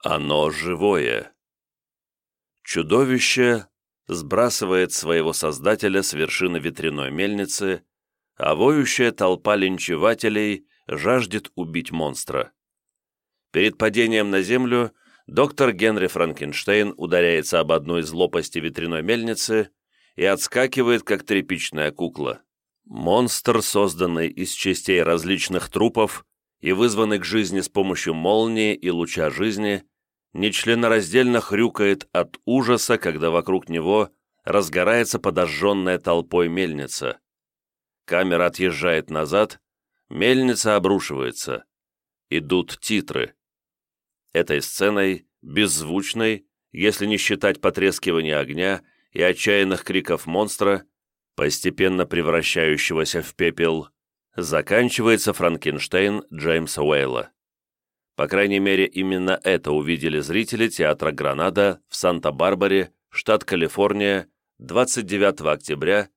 Оно живое. Чудовище сбрасывает своего создателя с вершины ветряной мельницы, а воющая толпа линчевателей жаждет убить монстра. Перед падением на землю доктор Генри Франкенштейн ударяется об одну из лопастей ветряной мельницы и отскакивает, как тряпичная кукла. Монстр, созданный из частей различных трупов и вызванный к жизни с помощью молнии и луча жизни, нечленораздельно хрюкает от ужаса, когда вокруг него разгорается подожженная толпой мельница. Камера отъезжает назад, мельница обрушивается. Идут титры. Этой сценой, беззвучной, если не считать потрескивания огня и отчаянных криков монстра, постепенно превращающегося в пепел, заканчивается Франкенштейн Джеймса Уэйла. По крайней мере, именно это увидели зрители театра «Гранада» в Санта-Барбаре, штат Калифорния, 29 октября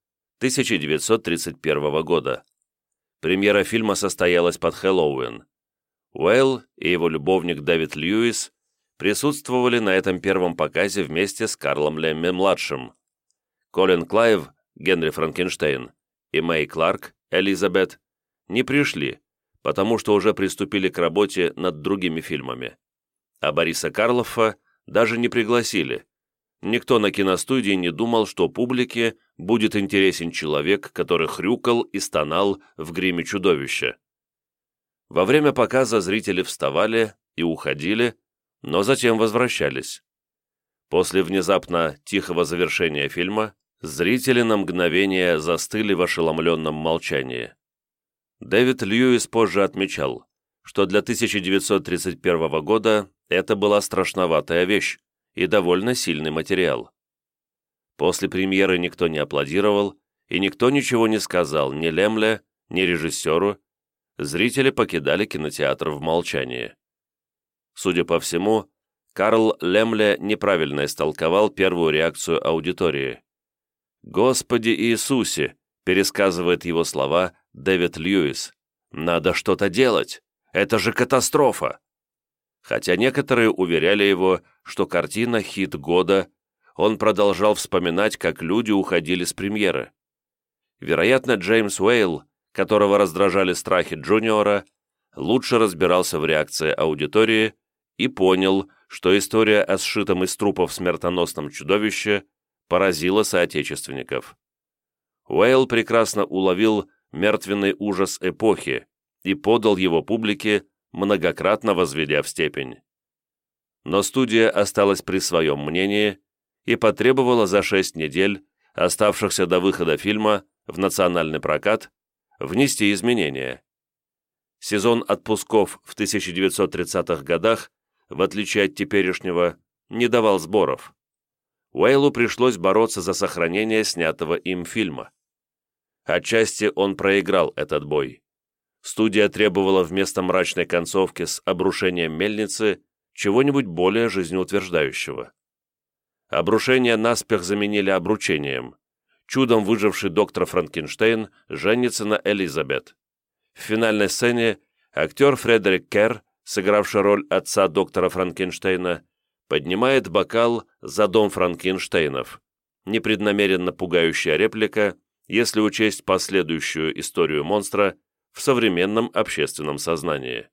1931 года. Премьера фильма состоялась под Хэллоуин. Уэйл и его любовник Дэвид Льюис присутствовали на этом первом показе вместе с Карлом Лемми-младшим. Колин Клайв, Генри Франкенштейн, и Мэй Кларк, Элизабет, не пришли, потому что уже приступили к работе над другими фильмами. А Бориса Карлоффа даже не пригласили. Никто на киностудии не думал, что публике будет интересен человек, который хрюкал и стонал в гриме чудовища. Во время показа зрители вставали и уходили, но затем возвращались. После внезапно тихого завершения фильма зрители на мгновение застыли в ошеломленном молчании. Дэвид Льюис позже отмечал, что для 1931 года это была страшноватая вещь и довольно сильный материал. После премьеры никто не аплодировал, и никто ничего не сказал ни Лемле, ни режиссеру. Зрители покидали кинотеатр в молчании. Судя по всему, Карл Лемле неправильно истолковал первую реакцию аудитории. «Господи Иисусе!» — пересказывает его слова Дэвид Льюис. «Надо что-то делать! Это же катастрофа!» Хотя некоторые уверяли его, что картина — хит года, он продолжал вспоминать, как люди уходили с премьеры. Вероятно, Джеймс Уэйл, которого раздражали страхи Джуниора, лучше разбирался в реакции аудитории и понял, что история о сшитом из трупов смертоносном чудовище поразила соотечественников. Уэйл прекрасно уловил мертвенный ужас эпохи и подал его публике, многократно возведя в степень. Но студия осталась при своем мнении и потребовала за 6 недель, оставшихся до выхода фильма в национальный прокат, внести изменения. Сезон отпусков в 1930-х годах, в отличие от теперешнего, не давал сборов. Уэйлу пришлось бороться за сохранение снятого им фильма. Отчасти он проиграл этот бой. Студия требовала вместо мрачной концовки с обрушением мельницы чего-нибудь более жизнеутверждающего. Обрушение наспех заменили обручением. Чудом выживший доктор Франкенштейн женится на Элизабет. В финальной сцене актер Фредерик Керр, сыгравший роль отца доктора Франкенштейна, поднимает бокал за дом Франкенштейнов. Непреднамеренно пугающая реплика, если учесть последующую историю монстра в современном общественном сознании.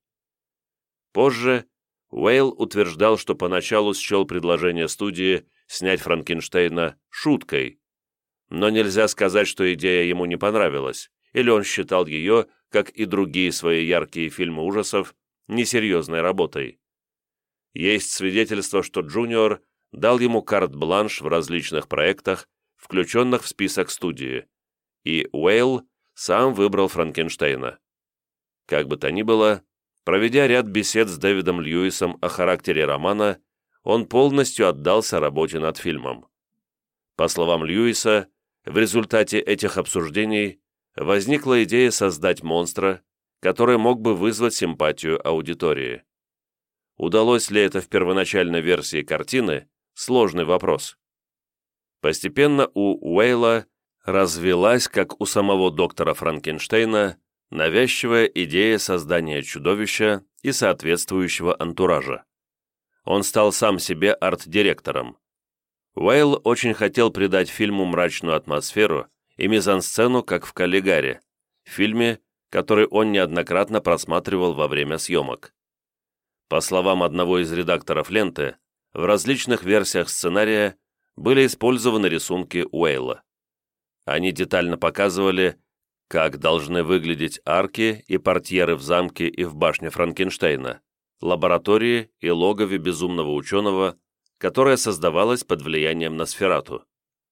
Позже Уэйл утверждал, что поначалу счел предложение студии снять Франкенштейна шуткой, но нельзя сказать, что идея ему не понравилась, или он считал ее, как и другие свои яркие фильмы ужасов, несерьезной работой. Есть свидетельство, что Джуниор дал ему карт-бланш в различных проектах, включенных в список студии, и Уэйл сам выбрал Франкенштейна. Как бы то ни было, проведя ряд бесед с Дэвидом Льюисом о характере романа, он полностью отдался работе над фильмом. По словам Льюиса, в результате этих обсуждений возникла идея создать монстра, который мог бы вызвать симпатию аудитории. Удалось ли это в первоначальной версии картины – сложный вопрос. Постепенно у Уэйла развилась, как у самого доктора Франкенштейна, навязчивая идея создания чудовища и соответствующего антуража. Он стал сам себе арт-директором. Уэйл очень хотел придать фильму мрачную атмосферу и мизансцену, как в «Каллигаре», фильме, который он неоднократно просматривал во время съемок. По словам одного из редакторов ленты, в различных версиях сценария были использованы рисунки Уэйла. Они детально показывали, как должны выглядеть арки и портьеры в замке и в башне Франкенштейна, лаборатории и логове безумного ученого, которое создавалось под влиянием Носферату.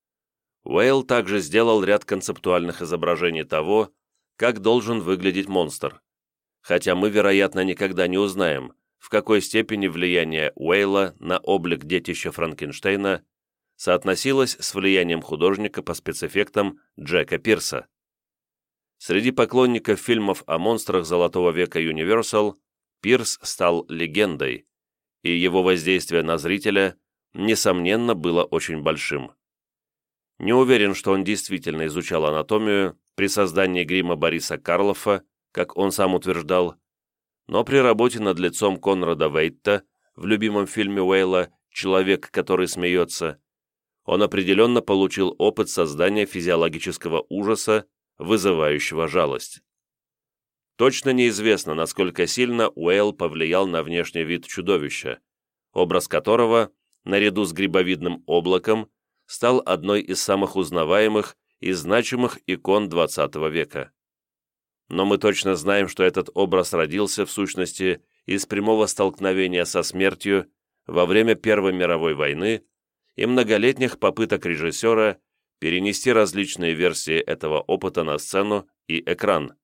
Уэйл также сделал ряд концептуальных изображений того, как должен выглядеть монстр, хотя мы, вероятно, никогда не узнаем, в какой степени влияние Уэйла на облик детища Франкенштейна соотносилось с влиянием художника по спецэффектам Джека Пирса. Среди поклонников фильмов о монстрах Золотого века Universal Пирс стал легендой, и его воздействие на зрителя, несомненно, было очень большим. Не уверен, что он действительно изучал анатомию при создании грима Бориса Карлоффа, как он сам утверждал, но при работе над лицом Конрада Вейтта в любимом фильме Уэйла «Человек, который смеется», он определенно получил опыт создания физиологического ужаса, вызывающего жалость. Точно неизвестно, насколько сильно Уэйл повлиял на внешний вид чудовища, образ которого, наряду с грибовидным облаком, стал одной из самых узнаваемых и значимых икон XX века. Но мы точно знаем, что этот образ родился, в сущности, из прямого столкновения со смертью во время Первой мировой войны и многолетних попыток режиссера перенести различные версии этого опыта на сцену и экран.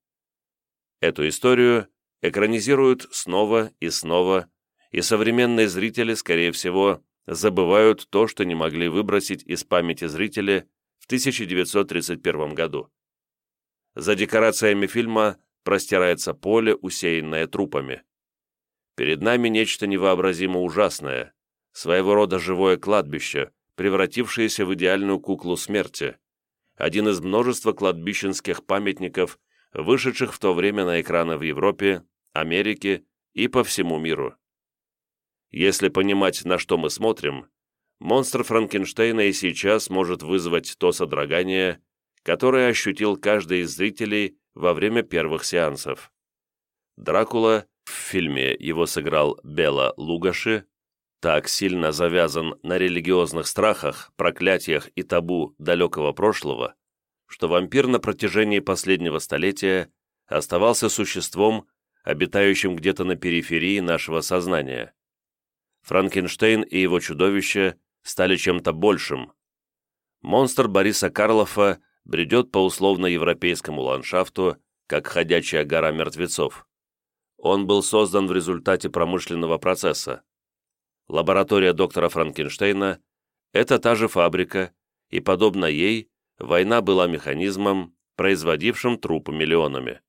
Эту историю экранизируют снова, и современные зрители, скорее всего, забывают то, что не могли выбросить из памяти зрителя в 1931 году. За декорациями фильма простирается поле, усеянное трупами. Перед нами нечто невообразимо ужасное, своего рода живое кладбище, превратившееся в идеальную куклу смерти, один из множества кладбищенских памятников, вышедших в то время на экраны в Европе, Америке и по всему миру. Если понимать, на что мы смотрим, монстр Франкенштейна и сейчас может вызвать то содрогание, которое ощутил каждый из зрителей во время первых сеансов. Дракула, в фильме его сыграл Бела Лугоши, так сильно завязан на религиозных страхах, проклятиях и табу далекого прошлого, что вампир на протяжении последнего столетия оставался существом, обитающим где-то на периферии нашего сознания. Франкенштейн и его чудовище стали чем-то большим. Монстр Бориса Карлоффа бредет по условно-европейскому ландшафту, как ходячая гора мертвецов. Он был создан в результате промышленного процесса. Лаборатория доктора Франкенштейна – это та же фабрика, и, подобно ей, война была механизмом, производившим трупы миллионами.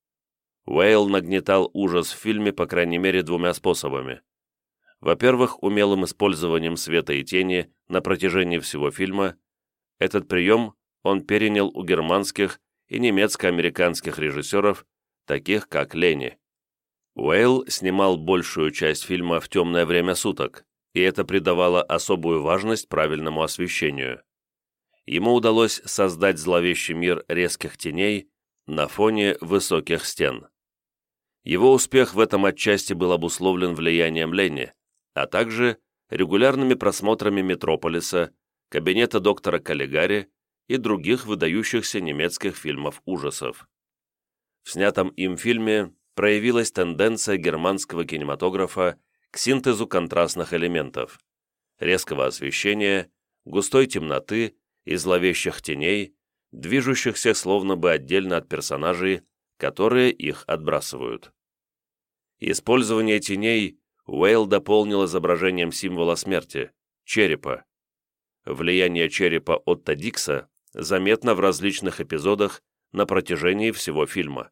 Уэйл нагнетал ужас в фильме по крайней мере двумя способами. Во-первых, умелым использованием света и тени на протяжении всего фильма. Этот прием он перенял у германских и немецко-американских режиссеров, таких как Лени. Уэйл снимал большую часть фильма в темное время суток, и это придавало особую важность правильному освещению. Ему удалось создать зловещий мир резких теней на фоне высоких стен. Его успех в этом отчасти был обусловлен влиянием Лени, а также регулярными просмотрами «Метрополиса», «Кабинета доктора Каллигари» и других выдающихся немецких фильмов ужасов. В снятом им фильме проявилась тенденция германского кинематографа к синтезу контрастных элементов, резкого освещения, густой темноты и зловещих теней, движущихся словно бы отдельно от персонажей, которые их отбрасывают. Использование теней Уэйл дополнил изображением символа смерти – черепа. Влияние черепа Отто Дикса заметно в различных эпизодах на протяжении всего фильма.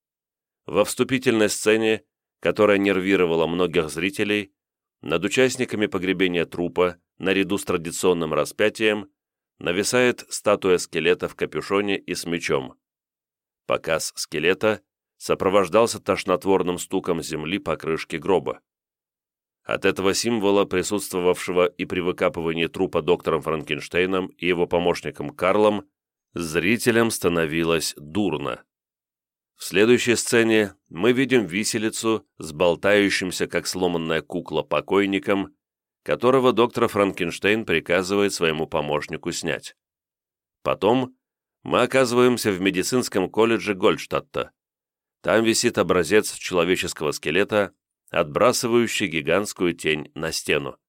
Во вступительной сцене, которая нервировала многих зрителей, над участниками погребения трупа, наряду с традиционным распятием, нависает статуя скелета в капюшоне и с мечом. Показ скелета сопровождался тошнотворным стуком земли по крышке гроба. От этого символа, присутствовавшего и при выкапывании трупа доктором Франкенштейном и его помощником Карлом, зрителям становилось дурно. В следующей сцене мы видим виселицу с болтающимся, как сломанная кукла, покойником, которого доктор Франкенштейн приказывает своему помощнику снять. Потом мы оказываемся в медицинском колледже Гольдштадта. Там висит образец человеческого скелета, отбрасывающий гигантскую тень на стену.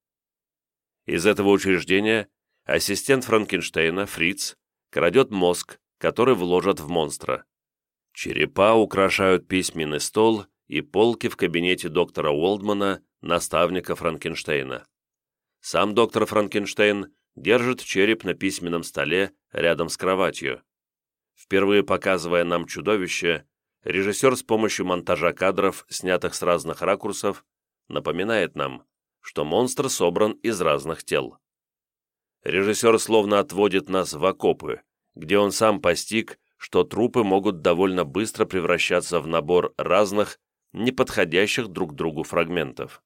Из этого учреждения ассистент Франкенштейна, Фриц, крадет мозг, который вложат в монстра. Черепа украшают письменный стол и полки в кабинете доктора Уолдмана, наставника Франкенштейна. Сам доктор Франкенштейн держит череп на письменном столе рядом с кроватью. Впервые показывая нам чудовище, режиссер с помощью монтажа кадров, снятых с разных ракурсов, напоминает нам, что монстр собран из разных тел. Режиссер словно отводит нас в окопы, где он сам постиг, что трупы могут довольно быстро превращаться в набор разных, неподходящих друг другу фрагментов.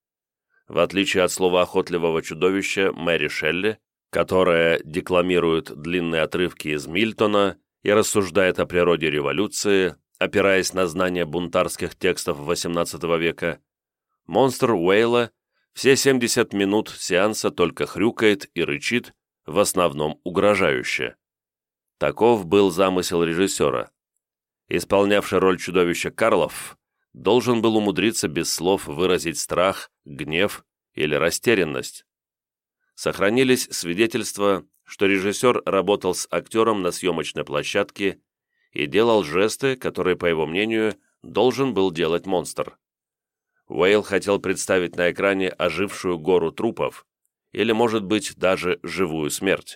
В отличие от словоохотливого чудовища Мэри Шелли, которая декламирует длинные отрывки из Мильтона и рассуждает о природе революции, опираясь на знания бунтарских текстов XVIII века, монстр Уэйла все 70 минут сеанса только хрюкает и рычит, в основном угрожающе. Таков был замысел режиссера. Исполнявший роль чудовища Карлов должен был умудриться без слов выразить страх, гнев или растерянность. Сохранились свидетельства, что режиссер работал с актером на съемочной площадке и делал жесты, которые, по его мнению, должен был делать монстр. Уэйл хотел представить на экране ожившую гору трупов или, может быть, даже живую смерть.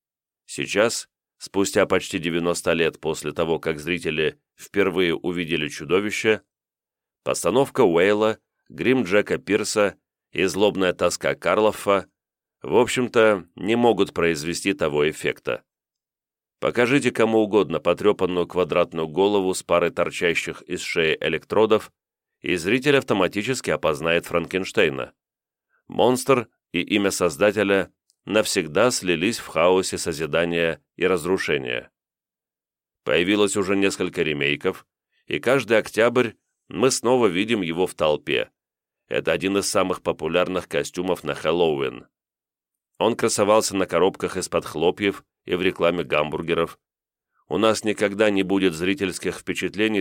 Сейчас, спустя почти 90 лет после того, как зрители впервые увидели чудовище, постановка Уэйла, грим Джека Пирса и злобная тоска Карлоффа, в общем-то, не могут произвести того эффекта. Покажите кому угодно потрепанную квадратную голову с парой торчащих из шеи электродов, и зритель автоматически опознает Франкенштейна. Монстр и имя создателя навсегда слились в хаосе созидания и разрушения. Появилось уже несколько ремейков, и каждый октябрь мы снова видим его в толпе. Это один из самых популярных костюмов на Хэллоуин. Он красовался на коробках из-под хлопьев и в рекламе гамбургеров. У нас никогда не будет зрительских впечатлений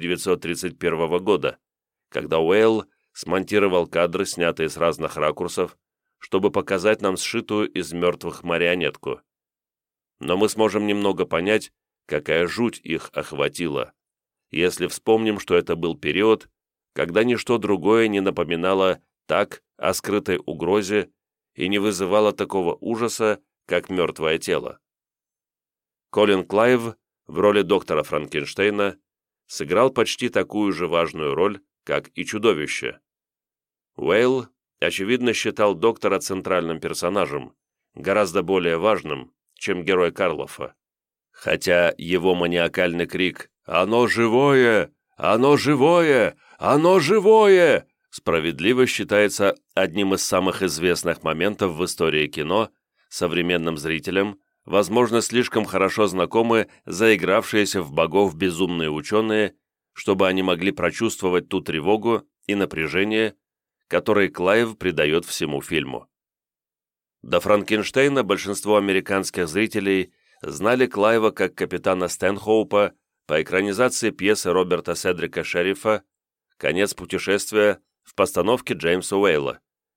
1931 года, когда Уэйл смонтировал кадры, снятые с разных ракурсов, чтобы показать нам сшитую из мертвых марионетку. Но мы сможем немного понять, какая жуть их охватила, если вспомним, что это был период, когда ничто другое не напоминало так о скрытой угрозе и не вызывало такого ужаса, как мертвое тело. Колин Клайв в роли доктора Франкенштейна сыграл почти такую же важную роль, как и чудовище. Уэйл, очевидно, считал доктора центральным персонажем, гораздо более важным, чем герой Карлоффа. Хотя его маниакальный крик «Оно живое! Оно живое! Оно живое!» справедливо считается одним из самых известных моментов в истории кино, современным зрителям, возможно, слишком хорошо знакомы заигравшиеся в богов безумные ученые, чтобы они могли прочувствовать ту тревогу и напряжение, которые Клайв придает всему фильму. До Франкенштейна большинство американских зрителей знали Клайва как капитана Стэнхоупа по экранизации пьесы Роберта Седрика Шерифа «Конец путешествия» в постановке Джеймса Уэйла,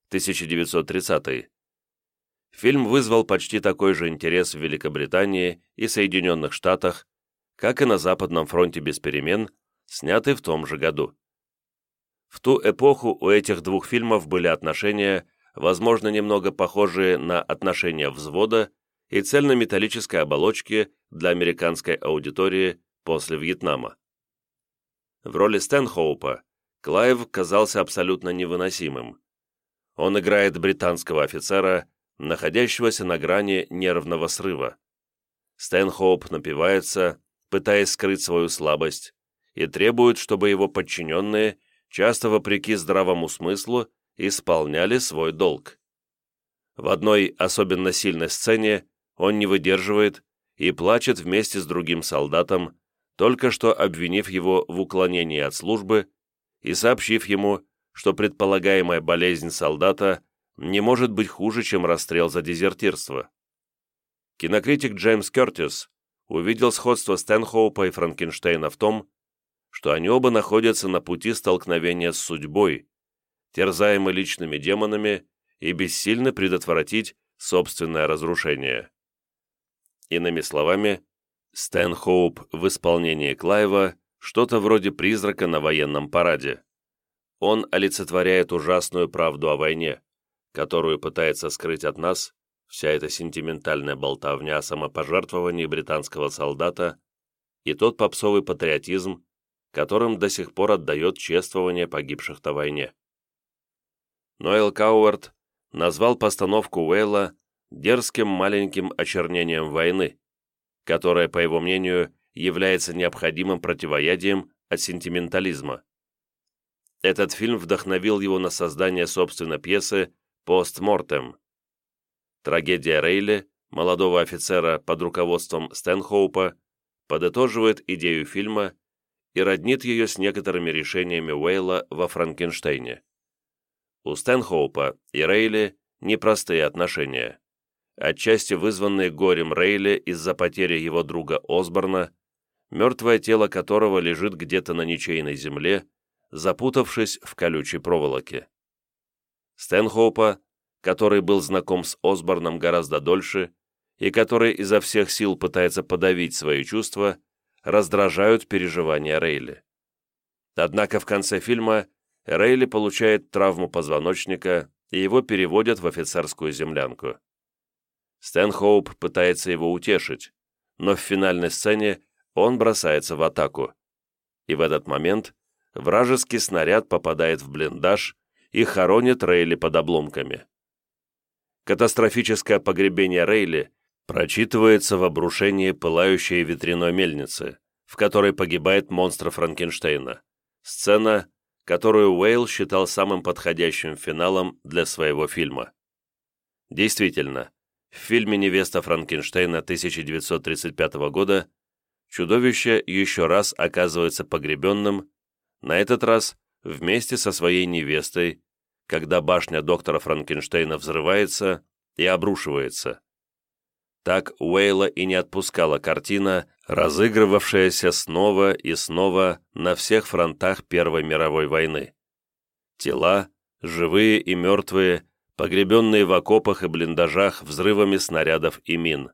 1930. Фильм вызвал почти такой же интерес в Великобритании и Соединенных Штатах, как и на Западном фронте без перемен, снятый в том же году. В ту эпоху у этих двух фильмов были отношения, возможно, немного похожие на отношения взвода и цельнометаллической оболочки для американской аудитории после Вьетнама. В роли Стэнхоупа Клайв казался абсолютно невыносимым. Он играет британского офицера, находящегося на грани нервного срыва. Стэнхоуп напивается, пытаясь скрыть свою слабость, и требует, чтобы его подчиненные, часто вопреки здравому смыслу, исполняли свой долг. В одной особенно сильной сцене он не выдерживает и плачет вместе с другим солдатом, только что обвинив его в уклонении от службы и сообщив ему, что предполагаемая болезнь солдата не может быть хуже, чем расстрел за дезертирство. Кинокритик Джеймс Кертис увидел сходство Стэнхоупа и Франкенштейна в том, что они оба находятся на пути столкновения с судьбой, терзаемы личными демонами и бессильны предотвратить собственное разрушение. Иными словами, Стэнхоуп в исполнении Клайва что-то вроде призрака на военном параде. Он олицетворяет ужасную правду о войне, которую пытается скрыть от нас вся эта сентиментальная болтовня о самопожертвовании британского солдата и тот попсовый патриотизм, которым до сих пор отдает чествование погибших на войне. Ноэл Кауарт назвал постановку Уэйла дерзким маленьким очернением войны, которое, по его мнению, является необходимым противоядием от сентиментализма. Этот фильм вдохновил его на создание собственной пьесы «Постмортем». Трагедия Рейли, молодого офицера под руководством Стэнхоупа, подытоживает идею фильма и роднит ее с некоторыми решениями Уэйла во «Франкенштейне». У Стэнхоупа и Рейли непростые отношения, отчасти вызванные горем Рейли из-за потери его друга Осборна, мертвое тело которого лежит где-то на ничейной земле, запутавшись в колючей проволоке. Стэнхоупа, который был знаком с Осборном гораздо дольше и который изо всех сил пытается подавить свои чувства, раздражают переживания Рейли. Однако в конце фильма Рейли получает травму позвоночника, и его переводят в офицерскую землянку. Стэнхоуп пытается его утешить, но в финальной сцене он бросается в атаку. И в этот момент вражеский снаряд попадает в блиндаж и хоронит Рейли под обломками. Катастрофическое погребение Рейли прочитывается в обрушении пылающей ветряной мельницы, в которой погибает монстр Франкенштейна. Сцена, которую Уэйл считал самым подходящим финалом для своего фильма. Действительно, в фильме «Невеста Франкенштейна» 1935 года чудовище еще раз оказывается погребенным, на этот раз вместе со своей невестой, когда башня доктора Франкенштейна взрывается и обрушивается. Так Уэйла и не отпускала картина, разыгрывавшаяся снова и снова на всех фронтах Первой мировой войны. Тела, живые и мертвые, погребенные в окопах и блиндажах взрывами снарядов и мин.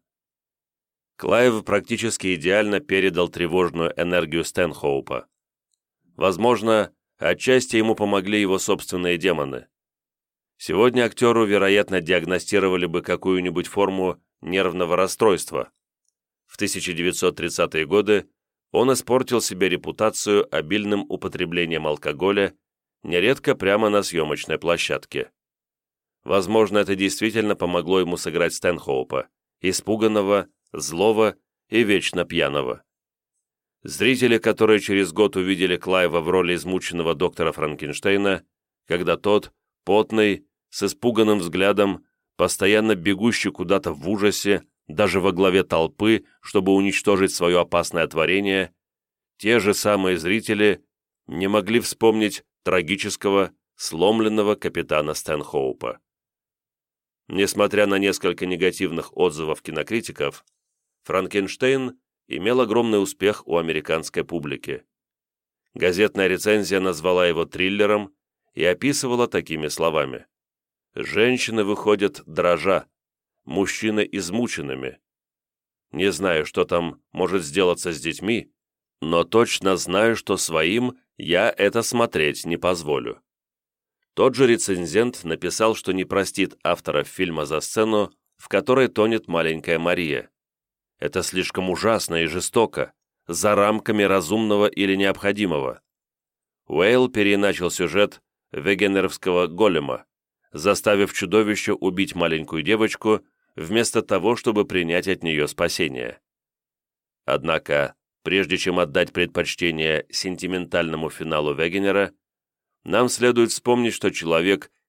Клайв практически идеально передал тревожную энергию Стэнхоупа. Возможно, отчасти ему помогли его собственные демоны. Сегодня актеру, вероятно, диагностировали бы какую-нибудь форму нервного расстройства. В 1930-е годы он испортил себе репутацию обильным употреблением алкоголя, нередко прямо на съемочной площадке. Возможно, это действительно помогло ему сыграть Стэнхоупа, испуганного, злого и вечно пьяного. Зрители, которые через год увидели Клайва в роли измученного доктора Франкенштейна, когда тот, потный, с испуганным взглядом, постоянно бегущий куда-то в ужасе, даже во главе толпы, чтобы уничтожить свое опасное творение, те же самые зрители не могли вспомнить трагического, сломленного капитана Стэнхоупа. Несмотря на несколько негативных отзывов кинокритиков, «Франкенштейн» имел огромный успех у американской публики. Газетная рецензия назвала его триллером и описывала такими словами: «Женщины выходят дрожа, мужчины измученными. Не знаю, что там может сделаться с детьми, но точно знаю, что своим я это смотреть не позволю». Тот же рецензент написал, что не простит авторов фильма за сцену, в которой тонет маленькая Мария. Это слишком ужасно и жестоко, за рамками разумного или необходимого. Уэйл переиначил сюжет вегенеровского голема, заставив чудовище убить маленькую девочку, вместо того, чтобы принять от нее спасение. Однако, прежде чем отдать предпочтение сентиментальному финалу Вегенера, нам следует вспомнить, что человек,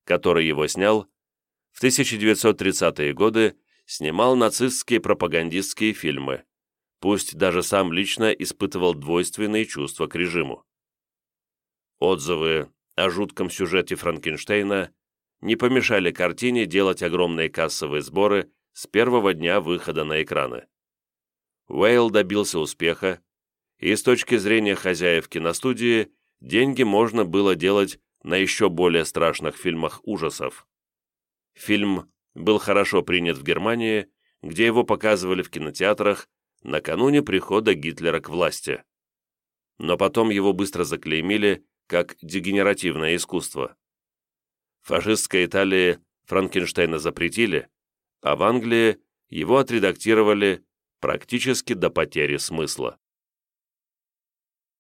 который его снял, в 1930-е годы снимал нацистские пропагандистские фильмы, пусть даже сам лично испытывал двойственные чувства к режиму. Отзывы о жутком сюжете Франкенштейна не помешали картине делать огромные кассовые сборы с первого дня выхода на экраны. Уэйл добился успеха, и с точки зрения хозяев киностудии деньги можно было делать на еще более страшных фильмах ужасов. Фильм был хорошо принят в Германии, где его показывали в кинотеатрах накануне прихода Гитлера к власти. Но потом его быстро заклеймили как дегенеративное искусство. В фашистской Италии Франкенштейна запретили, а в Англии его отредактировали практически до потери смысла.